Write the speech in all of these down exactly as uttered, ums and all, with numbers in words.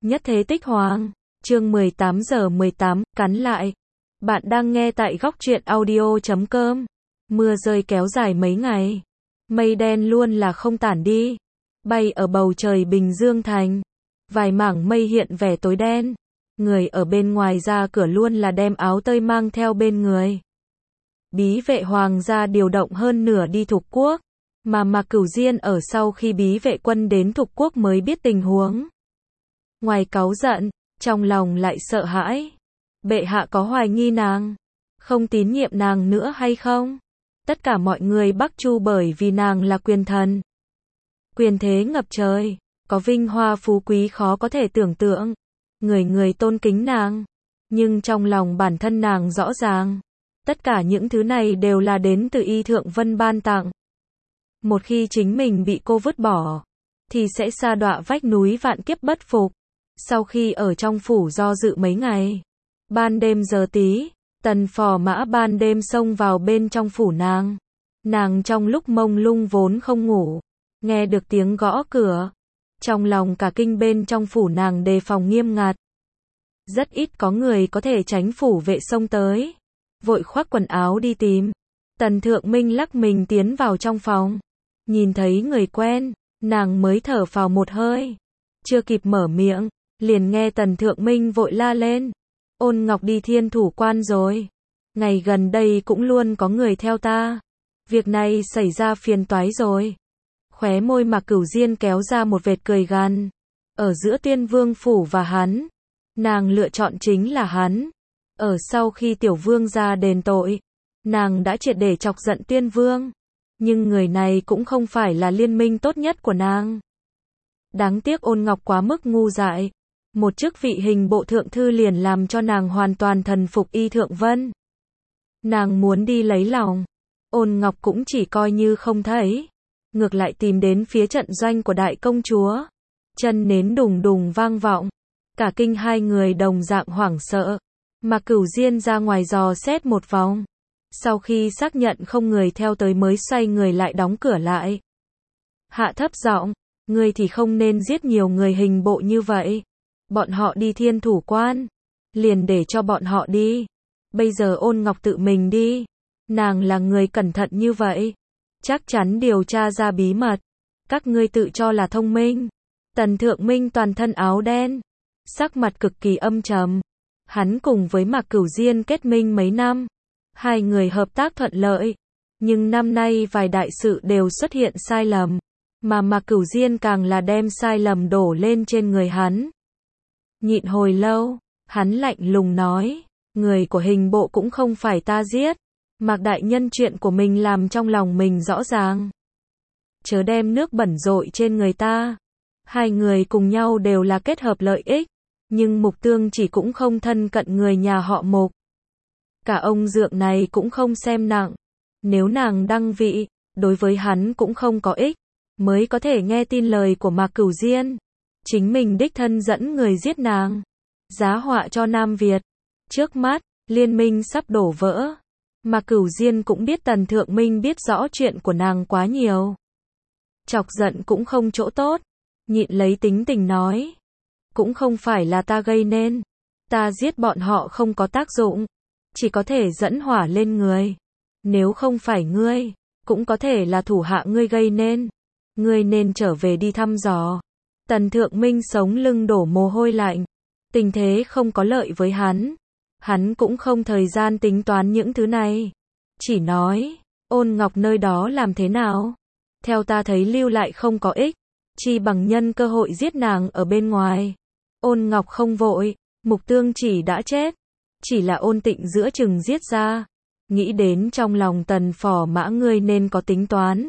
Nhất thế tích hoàng. Chương mười tám giờ mười tám, cắn lại. Bạn đang nghe tại góc truyện audio chấm com. Mưa rơi kéo dài mấy ngày. Mây đen luôn là không tản đi. Bay ở bầu trời Bình Dương thành. Vài mảng mây hiện vẻ tối đen. Người ở bên ngoài ra cửa luôn là đem áo tơi mang theo bên người. Bí vệ hoàng gia điều động hơn nửa đi Thục Quốc. Mà Mạc Cửu Diên ở sau khi bí vệ quân đến Thục Quốc mới biết tình huống. Ngoài cáu giận, trong lòng lại sợ hãi. Bệ hạ có hoài nghi nàng, không tín nhiệm nàng nữa hay không? Tất cả mọi người Bắc Chu bởi vì nàng là quyền thần. Quyền thế ngập trời, có vinh hoa phú quý khó có thể tưởng tượng. Người người tôn kính nàng. Nhưng trong lòng bản thân nàng rõ ràng. Tất cả những thứ này đều là đến từ Y Thượng Vân ban tặng. Một khi chính mình bị cô vứt bỏ, thì sẽ sa đọa vách núi vạn kiếp bất phục. Sau khi ở trong phủ do dự mấy ngày, ban đêm giờ tí, Tần Phò Mã ban đêm xông vào bên trong phủ nàng. Nàng trong lúc mông lung vốn không ngủ, nghe được tiếng gõ cửa. Trong lòng cả kinh, bên trong phủ nàng đề phòng nghiêm ngặt. Rất ít có người có thể tránh phủ vệ xông tới. Vội khoác quần áo đi tìm. Tần Thượng Minh lắc mình tiến vào trong phòng. Nhìn thấy người quen, nàng mới thở phào một hơi. Chưa kịp mở miệng, liền nghe Tần Thượng Minh vội la lên. Ôn Ngọc đi Thiên Thủ Quan rồi. Ngày gần đây cũng luôn có người theo ta. Việc này xảy ra phiền toái rồi. Khóe môi Mạc Cửu Diên kéo ra một vệt cười gằn. Ở giữa Tiên Vương phủ và hắn, nàng lựa chọn chính là hắn. Ở sau khi Tiểu Vương ra đền tội, nàng đã triệt để chọc giận Tiên Vương. Nhưng người này cũng không phải là liên minh tốt nhất của nàng. Đáng tiếc Ôn Ngọc quá mức ngu dại. Một chức vị hình bộ thượng thư liền làm cho nàng hoàn toàn thần phục Y Thượng Vân. Nàng muốn đi lấy lòng, Ôn Ngọc cũng chỉ coi như không thấy. Ngược lại tìm đến phía trận doanh của đại công chúa. Chân nến đùng đùng vang vọng. Cả kinh hai người đồng dạng hoảng sợ. Mạc Cửu Diên ra ngoài dò xét một vòng. Sau khi xác nhận không người theo tới mới xoay người lại đóng cửa lại. Hạ thấp giọng, ngươi thì không nên giết nhiều người hình bộ như vậy. Bọn họ đi Thiên Thủ Quan, liền để cho bọn họ đi. Bây giờ Ôn Ngọc tự mình đi. Nàng là người cẩn thận như vậy, chắc chắn điều tra ra bí mật. Các ngươi tự cho là thông minh. Tần Thượng Minh toàn thân áo đen, sắc mặt cực kỳ âm trầm. Hắn cùng với Mạc Cửu Diên kết minh mấy năm, hai người hợp tác thuận lợi. Nhưng năm nay vài đại sự đều xuất hiện sai lầm, mà Mạc Cửu Diên càng là đem sai lầm đổ lên trên người hắn. Nhịn hồi lâu, hắn lạnh lùng nói, người của hình bộ cũng không phải ta giết. Mạc đại nhân chuyện của mình làm trong lòng mình rõ ràng. Chớ đem nước bẩn dội trên người ta. Hai người cùng nhau đều là kết hợp lợi ích, nhưng Mục Tương chỉ cũng không thân cận người nhà họ Mục. Cả ông dượng này cũng không xem nặng. Nếu nàng đăng vị, đối với hắn cũng không có ích, mới có thể nghe tin lời của Mạc Cửu Diên. Chính mình đích thân dẫn người giết nàng, giá họa cho Nam Việt. Trước mắt, liên minh sắp đổ vỡ. Mạc Cửu Diên cũng biết Tần Thượng Minh biết rõ chuyện của nàng quá nhiều. Chọc giận cũng không chỗ tốt. Nhịn lấy tính tình nói. Cũng không phải là ta gây nên. Ta giết bọn họ không có tác dụng. Chỉ có thể dẫn hỏa lên người. Nếu không phải ngươi, cũng có thể là thủ hạ ngươi gây nên. Ngươi nên trở về đi thăm dò. Tần Thượng Minh sống lưng đổ mồ hôi lạnh. Tình thế không có lợi với hắn. Hắn cũng không thời gian tính toán những thứ này. Chỉ nói, Ôn Ngọc nơi đó làm thế nào? Theo ta thấy lưu lại không có ích. Chi bằng nhân cơ hội giết nàng ở bên ngoài. Ôn Ngọc không vội. Mục Tương chỉ đã chết. Chỉ là Ôn Tịnh giữa chừng giết ra. Nghĩ đến trong lòng Tần Phò Mã ngươi nên có tính toán.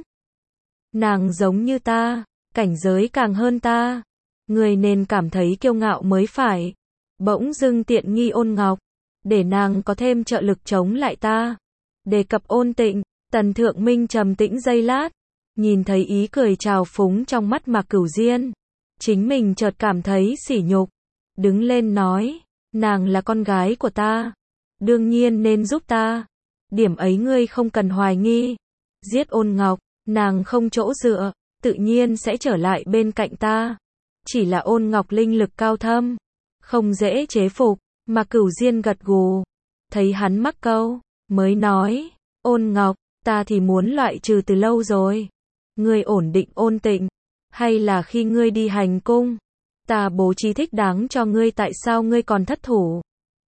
Nàng giống như ta, cảnh giới càng hơn ta. Ngươi nên cảm thấy kiêu ngạo mới phải. Bỗng dưng tiện nghi Ôn Ngọc, để nàng có thêm trợ lực chống lại ta. Đề cập Ôn Tịnh, Tần Thượng Minh trầm tĩnh giây lát. Nhìn thấy ý cười trào phúng trong mắt Mạc Cửu Diên. Chính mình chợt cảm thấy sỉ nhục. Đứng lên nói, nàng là con gái của ta. Đương nhiên nên giúp ta. Điểm ấy ngươi không cần hoài nghi. Giết Ôn Ngọc, nàng không chỗ dựa, tự nhiên sẽ trở lại bên cạnh ta. chỉ là Ôn Ngọc linh lực cao thâm, không dễ chế phục, mà Cửu Diên gật gù, thấy hắn mắc câu, mới nói, Ôn Ngọc, ta thì muốn loại trừ từ lâu rồi. Ngươi ổn định ôn tịnh, hay là khi ngươi đi hành cung, ta bố trí thích đáng cho ngươi, tại sao ngươi còn thất thủ?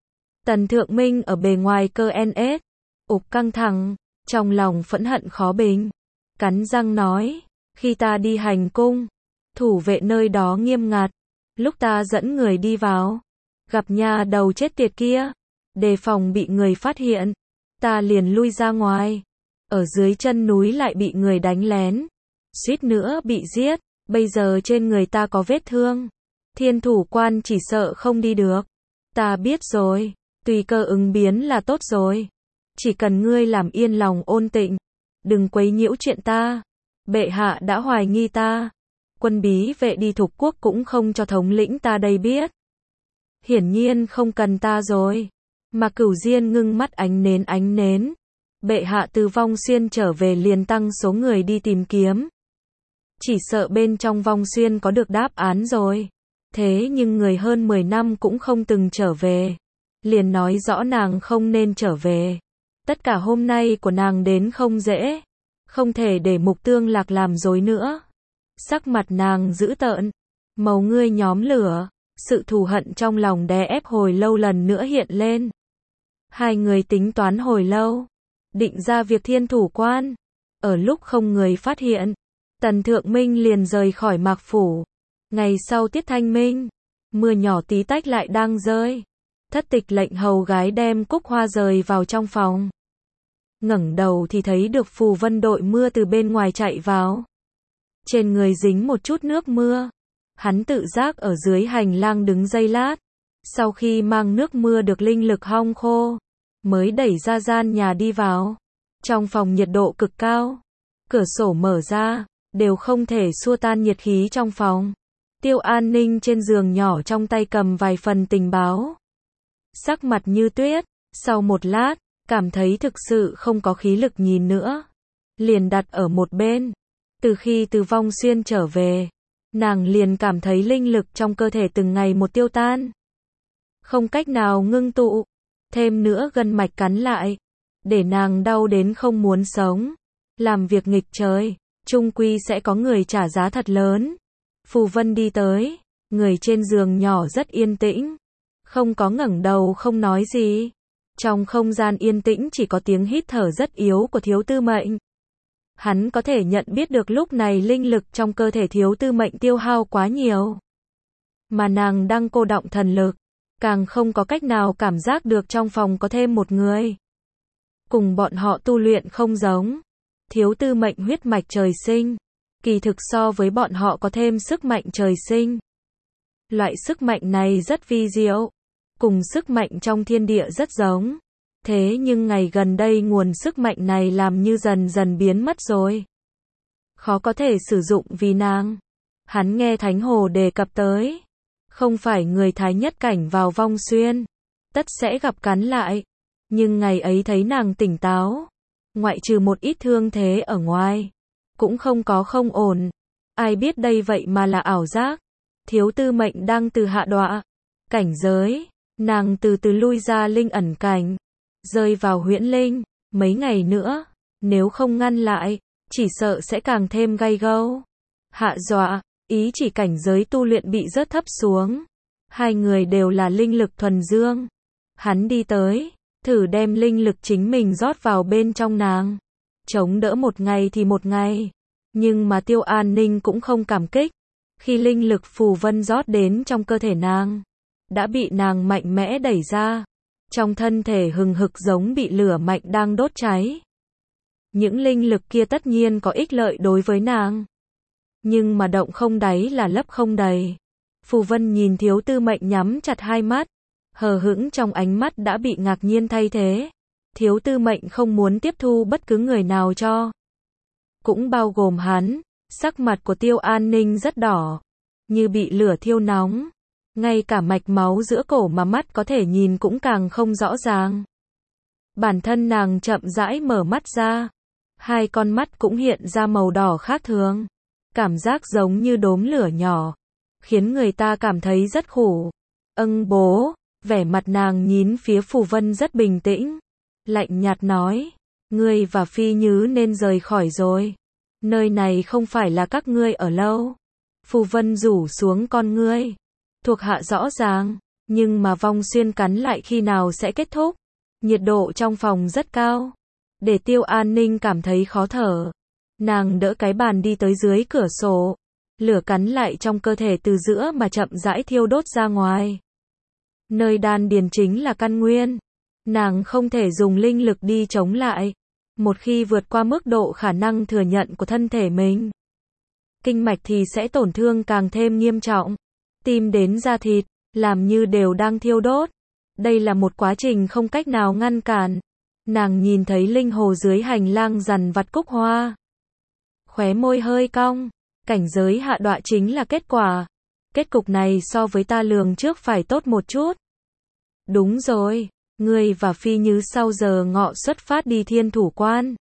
Tần Thượng Minh ở bề ngoài cơ en ết, ục căng thẳng, trong lòng phẫn hận khó bình, cắn răng nói, khi ta đi hành cung, thủ vệ nơi đó nghiêm ngặt, lúc ta dẫn người đi vào, gặp nhà đầu chết tiệt kia, đề phòng bị người phát hiện, ta liền lui ra ngoài, ở dưới chân núi lại bị người đánh lén, suýt nữa bị giết, bây giờ trên người ta có vết thương, Thiên Thủ Quan chỉ sợ không đi được. Ta biết rồi, tùy cơ ứng biến là tốt rồi, chỉ cần ngươi làm yên lòng Ôn Tịnh, đừng quấy nhiễu chuyện ta. Bệ hạ đã hoài nghi ta, quân bí vệ đi thục quốc cũng không cho thống lĩnh ta đây biết. Hiển nhiên không cần ta rồi. Mà Cửu Diên ngưng mắt ánh nến ánh nến. Bệ hạ từ Vong Xuyên trở về liền tăng số người đi tìm kiếm. Chỉ sợ bên trong Vong Xuyên có được đáp án rồi. Thế nhưng người hơn mười năm cũng không từng trở về. Liền nói rõ nàng không nên trở về. Tất cả hôm nay của nàng đến không dễ. Không thể để Mục Tương Lạc làm dối nữa. Sắc mặt nàng dữ tợn. Màu ngươi nhóm lửa. Sự thù hận trong lòng đè ép hồi lâu lần nữa hiện lên. Hai người tính toán hồi lâu. Định ra việc Thiên Thủ Quan. Ở lúc không người phát hiện, Tần Thượng Minh liền rời khỏi Mạc Phủ. Ngày sau tiết thanh minh, mưa nhỏ tí tách lại đang rơi. Thất Tịch lệnh hầu gái đem cúc hoa rời vào trong phòng. Ngẩng đầu thì thấy được Phù Vân đội mưa từ bên ngoài chạy vào. Trên người dính một chút nước mưa. Hắn tự giác ở dưới hành lang đứng giây lát. Sau khi mang nước mưa được linh lực hong khô, mới đẩy ra gian nhà đi vào. Trong phòng nhiệt độ cực cao, cửa sổ mở ra, đều không thể xua tan nhiệt khí trong phòng. Tiêu An Ninh trên giường nhỏ trong tay cầm vài phần tình báo. Sắc mặt như tuyết, sau một lát, cảm thấy thực sự không có khí lực nhìn nữa. Liền đặt ở một bên. Từ khi từ Vong Xuyên trở về, nàng liền cảm thấy linh lực trong cơ thể từng ngày một tiêu tan. Không cách nào ngưng tụ. Thêm nữa gân mạch cắn lại. Để nàng đau đến không muốn sống. Làm việc nghịch trời, chung quy sẽ có người trả giá thật lớn. Phù Vân đi tới. Người trên giường nhỏ rất yên tĩnh. Không có ngẩng đầu không nói gì. Trong không gian yên tĩnh chỉ có tiếng hít thở rất yếu của Thiếu Tư Mệnh. Hắn có thể nhận biết được lúc này linh lực trong cơ thể Thiếu Tư Mệnh tiêu hao quá nhiều. Mà nàng đang cô đọng thần lực. Càng không có cách nào cảm giác được trong phòng có thêm một người. Cùng bọn họ tu luyện không giống. Thiếu Tư Mệnh huyết mạch trời sinh. Kỳ thực so với bọn họ có thêm sức mạnh trời sinh. Loại sức mạnh này rất vi diệu. Cùng sức mạnh trong thiên địa rất giống. Thế nhưng ngày gần đây nguồn sức mạnh này làm như dần dần biến mất rồi. Khó có thể sử dụng vì nàng. Hắn nghe Thánh Hồ đề cập tới. Không phải người Thái Nhất Cảnh vào Vong Xuyên. Tất sẽ gặp cắn lại. Nhưng ngày ấy thấy nàng tỉnh táo. Ngoại trừ một ít thương thế ở ngoài. Cũng không có không ổn. Ai biết đây vậy mà là ảo giác. Thiếu Tư Mệnh đang từ hạ đọa. Cảnh giới. Nàng từ từ lui ra linh ẩn cảnh. Rơi vào huyễn linh. Mấy ngày nữa. Nếu không ngăn lại. Chỉ sợ sẽ càng thêm gay gâu. Hạ dọa. Ý chỉ cảnh giới tu luyện bị rớt thấp xuống. Hai người đều là linh lực thuần dương. Hắn đi tới. Thử đem linh lực chính mình rót vào bên trong nàng. Chống đỡ một ngày thì một ngày. Nhưng mà Tiêu An Ninh cũng không cảm kích. Khi linh lực Phù Vân rót đến trong cơ thể nàng. Đã bị nàng mạnh mẽ đẩy ra. Trong thân thể hừng hực giống bị lửa mạnh đang đốt cháy. Những linh lực kia tất nhiên có ích lợi đối với nàng. Nhưng mà động không đáy là lấp không đầy. Phù Vân nhìn Thiếu Tư Mệnh nhắm chặt hai mắt. Hờ hững trong ánh mắt đã bị ngạc nhiên thay thế. Thiếu Tư Mệnh không muốn tiếp thu bất cứ người nào cho. Cũng bao gồm hắn. Sắc mặt của Tiêu An Ninh rất đỏ. Như bị lửa thiêu nóng. Ngay cả mạch máu giữa cổ mà mắt có thể nhìn cũng càng không rõ ràng. Bản thân nàng chậm rãi mở mắt ra. Hai con mắt cũng hiện ra màu đỏ khác thường. Cảm giác giống như đốm lửa nhỏ. khiến người ta cảm thấy rất khổ. Âng bố, vẻ mặt nàng nhìn phía Phù Vân rất bình tĩnh, lạnh nhạt nói, ngươi và Phi Nhứ nên rời khỏi rồi. Nơi này không phải là các ngươi ở lâu. Phù Vân rủ xuống con ngươi. Thuộc hạ rõ ràng, nhưng mà vong xuyên cắn lại khi nào sẽ kết thúc? Nhiệt độ trong phòng rất cao, để Tiêu An Ninh cảm thấy khó thở. Nàng đỡ cái bàn đi tới dưới cửa sổ. Lửa cắn lại trong cơ thể từ giữa mà chậm rãi thiêu đốt ra ngoài. Nơi đan điền chính là căn nguyên. Nàng không thể dùng linh lực đi chống lại. Một khi vượt qua mức độ khả năng thừa nhận của thân thể mình, kinh mạch thì sẽ tổn thương càng thêm nghiêm trọng. Tim đến da thịt, làm như đều đang thiêu đốt. Đây là một quá trình không cách nào ngăn cản. Nàng nhìn thấy linh hồ dưới hành lang dằn vặt cúc hoa. Khóe môi hơi cong. Cảnh giới hạ đọa chính là kết quả. Kết cục này so với ta lường trước phải tốt một chút. Đúng rồi, ngươi và Phi Nhứ sau giờ ngọ xuất phát đi Thiên Thủ Quan.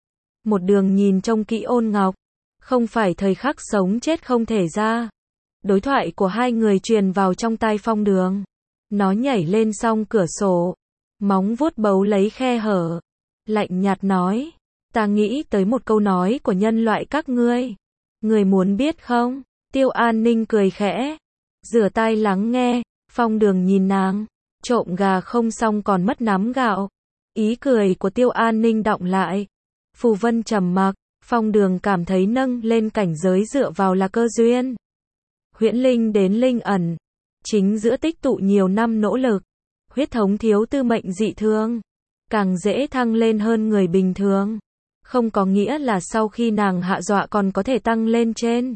Một đường nhìn trông kỹ Ôn Ngọc. Không phải thời khắc sống chết không thể ra. Đối thoại của hai người truyền vào trong tai Phong Đường. Nó nhảy lên song cửa sổ. Móng vuốt bấu lấy khe hở. Lạnh nhạt nói. Ta nghĩ tới một câu nói của nhân loại các ngươi. Người muốn biết không? Tiêu An Ninh cười khẽ. Rửa tai lắng nghe. Phong Đường nhìn nàng. Trộm gà không xong còn mất nắm gạo. Ý cười của Tiêu An Ninh đọng lại. Phù Vân trầm mặc. Phong Đường cảm thấy nâng lên cảnh giới dựa vào là cơ duyên. Huyễn linh đến linh ẩn. Chính giữa tích tụ nhiều năm nỗ lực. Huyết thống thiếu tư mệnh dị thương. Càng dễ thăng lên hơn người bình thường. Không có nghĩa là sau khi nàng hạ dọa còn có thể tăng lên trên.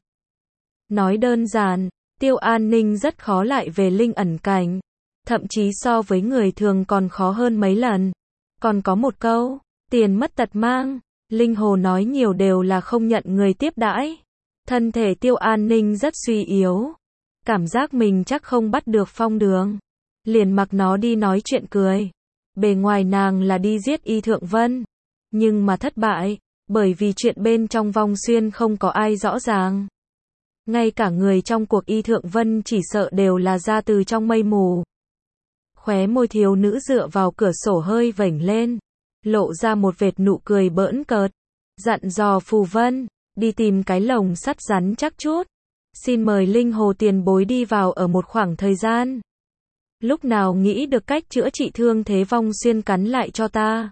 Nói đơn giản, Tiêu An Ninh rất khó lại về linh ẩn cảnh. Thậm chí so với người thường còn khó hơn mấy lần. Còn có một câu, tiền mất tật mang. Linh hồ nói nhiều đều là không nhận người tiếp đãi. Thân thể Tiêu An Ninh rất suy yếu. Cảm giác mình chắc không bắt được Phong Đường. Liền mặc nó đi nói chuyện cười. Bề ngoài nàng là đi giết Y Thượng Vân. Nhưng mà thất bại, bởi vì chuyện bên trong vong xuyên không có ai rõ ràng. Ngay cả người trong cuộc Y Thượng Vân chỉ sợ đều là ra từ trong mây mù. Khóe môi thiếu nữ dựa vào cửa sổ hơi vểnh lên. Lộ ra một vệt nụ cười bỡn cợt. Dặn dò Phù Vân, đi tìm cái lồng sắt rắn chắc chút. Xin mời linh hồ tiền bối đi vào ở một khoảng thời gian. Lúc nào nghĩ được cách chữa trị thương thế vong xuyên cắn lại cho ta.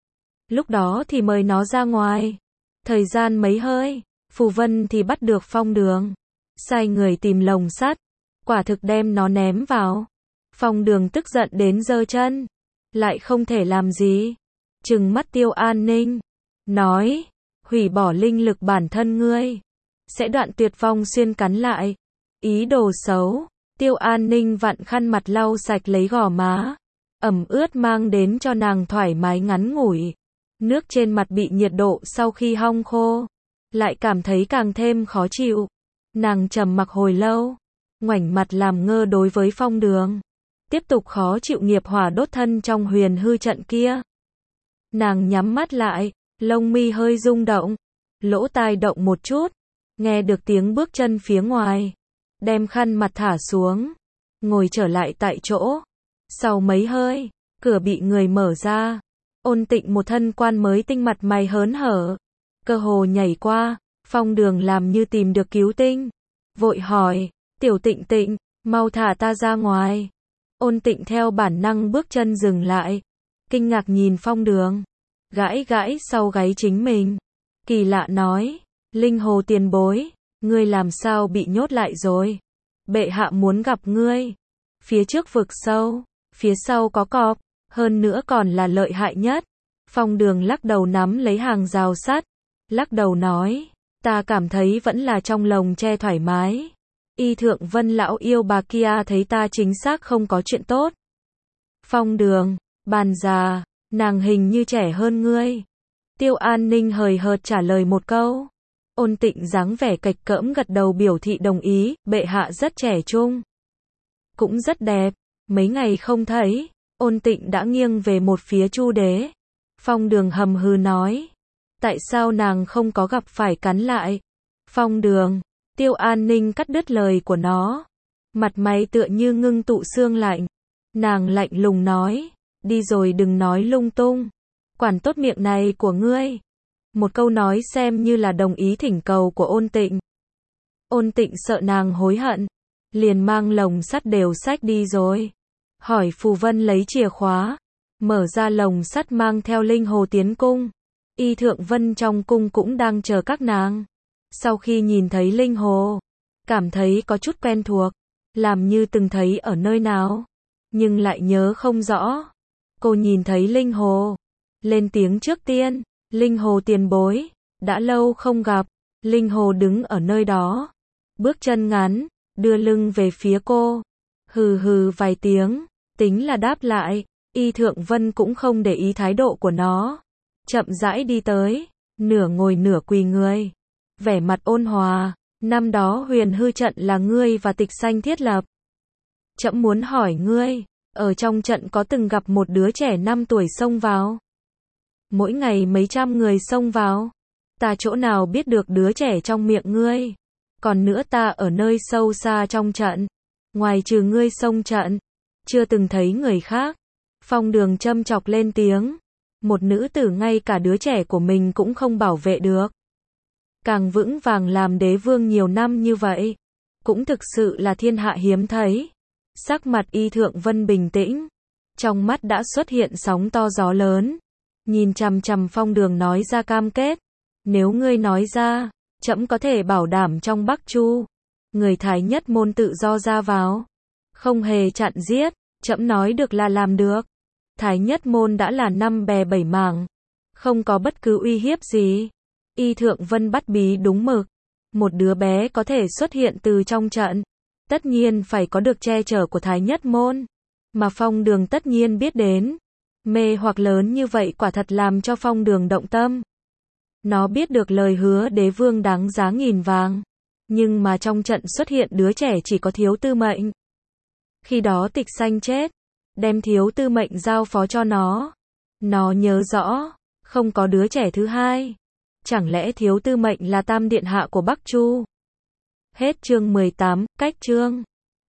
Lúc đó thì mời nó ra ngoài. Thời gian mấy hơi, Phù Vân thì bắt được Phong Đường. Sai người tìm lồng sắt. Quả thực đem nó ném vào. Phong Đường tức giận đến giơ chân. Lại không thể làm gì. Trừng mắt Tiêu An Ninh. Nói, hủy bỏ linh lực bản thân ngươi. Sẽ đoạn tuyệt vong xuyên cắn lại. Ý đồ xấu. Tiêu An Ninh vặn khăn mặt lau sạch lấy gò má. Ẩm ướt mang đến cho nàng thoải mái ngắn ngủi. Nước trên mặt bị nhiệt độ sau khi hong khô. Lại cảm thấy càng thêm khó chịu. Nàng trầm mặc hồi lâu. Ngoảnh mặt làm ngơ đối với Phong Đường. Tiếp tục khó chịu nghiệp hỏa đốt thân trong huyền hư trận kia. Nàng nhắm mắt lại. Lông mi hơi rung động. Lỗ tai động một chút. Nghe được tiếng bước chân phía ngoài. Đem khăn mặt thả xuống. Ngồi trở lại tại chỗ. Sau mấy hơi, cửa bị người mở ra. Ôn Tịnh một thân quan mới tinh mặt mày hớn hở. Cơ hồ nhảy qua. Phong Đường làm như tìm được cứu tinh. Vội hỏi, Tiểu Tịnh Tịnh, mau thả ta ra ngoài. Ôn Tịnh theo bản năng bước chân dừng lại. Kinh ngạc nhìn Phong Đường. Gãi gãi sau gáy chính mình. Kỳ lạ nói, linh hồ tiền bối. Ngươi làm sao bị nhốt lại rồi? Bệ hạ muốn gặp ngươi. Phía trước vực sâu, phía sau có cọp, hơn nữa còn là lợi hại nhất. Phong Đường lắc đầu nắm lấy hàng rào sắt, lắc đầu nói, ta cảm thấy vẫn là trong lồng tre thoải mái. Y Thượng Vân lão yêu bà kia thấy ta chính xác không có chuyện tốt. Phong Đường, bàn già, nàng hình như trẻ hơn ngươi. Tiêu An Ninh hời hợt trả lời một câu. Ôn Tịnh dáng vẻ cạch cỡm gật đầu biểu thị đồng ý, bệ hạ rất trẻ trung. Cũng rất đẹp, mấy ngày không thấy, Ôn Tịnh đã nghiêng về một phía Chu Đế. Phong Đường hầm hừ nói, tại sao nàng không có gặp phải cắn lại? Phong Đường, Tiêu An Ninh cắt đứt lời của nó. Mặt mày tựa như ngưng tụ xương lạnh. Nàng lạnh lùng nói, đi rồi đừng nói lung tung. Quản tốt miệng này của ngươi. Một câu nói xem như là đồng ý thỉnh cầu của Ôn Tịnh. Ôn Tịnh sợ nàng hối hận, liền mang lồng sắt đều xách đi rồi. Hỏi Phù Vân lấy chìa khóa, mở ra lồng sắt mang theo Linh Hồ tiến cung. Y Thượng Vân trong cung cũng đang chờ các nàng. Sau khi nhìn thấy Linh Hồ, cảm thấy có chút quen thuộc, làm như từng thấy ở nơi nào, nhưng lại nhớ không rõ. Cô nhìn thấy Linh Hồ, lên tiếng trước tiên, Linh Hồ tiền bối, đã lâu không gặp. Linh Hồ đứng ở nơi đó, bước chân ngắn, đưa lưng về phía cô, hừ hừ vài tiếng, tính là đáp lại. Y Thượng Vân cũng không để ý thái độ của nó, chậm rãi đi tới, nửa ngồi nửa quỳ người, vẻ mặt ôn hòa. Năm đó Huyền Hư trận là ngươi và Tịch Xanh thiết lập. Trẫm muốn hỏi ngươi, ở trong trận có từng gặp một đứa trẻ năm tuổi xông vào? Mỗi ngày mấy trăm người xông vào, ta chỗ nào biết được đứa trẻ trong miệng ngươi? Còn nữa ta ở nơi sâu xa trong trận, ngoài trừ ngươi xông trận, chưa từng thấy người khác. Phong Đường châm chọc lên tiếng, một nữ tử ngay cả đứa trẻ của mình cũng không bảo vệ được, càng vững vàng làm đế vương nhiều năm như vậy, cũng thực sự là thiên hạ hiếm thấy. Sắc mặt Y Thượng Vân bình tĩnh, trong mắt đã xuất hiện sóng to gió lớn, nhìn chằm chằm Phong Đường nói ra cam kết, nếu ngươi nói ra, trẫm có thể bảo đảm trong Bắc Chu, người Thái Nhất môn tự do ra vào, không hề chặn giết. Trẫm nói được là làm được. Thái Nhất môn đã là năm bè bảy mảng, không có bất cứ uy hiếp gì. Y Thượng Vân bắt bí đúng mực, một đứa bé có thể xuất hiện từ trong trận, tất nhiên phải có được che chở của Thái Nhất môn, mà Phong Đường tất nhiên biết đến. Mê hoặc lớn như vậy quả thật làm cho Phong Đường động tâm. Nó biết được lời hứa đế vương đáng giá nghìn vàng, nhưng mà trong trận xuất hiện đứa trẻ chỉ có Thiếu Tư Mệnh. Khi đó Tịch Xanh chết, đem Thiếu Tư Mệnh giao phó cho nó. Nó nhớ rõ, không có đứa trẻ thứ hai. Chẳng lẽ Thiếu Tư Mệnh là Tam Điện Hạ của Bắc Chu? Hết chương mười tám, cách chương.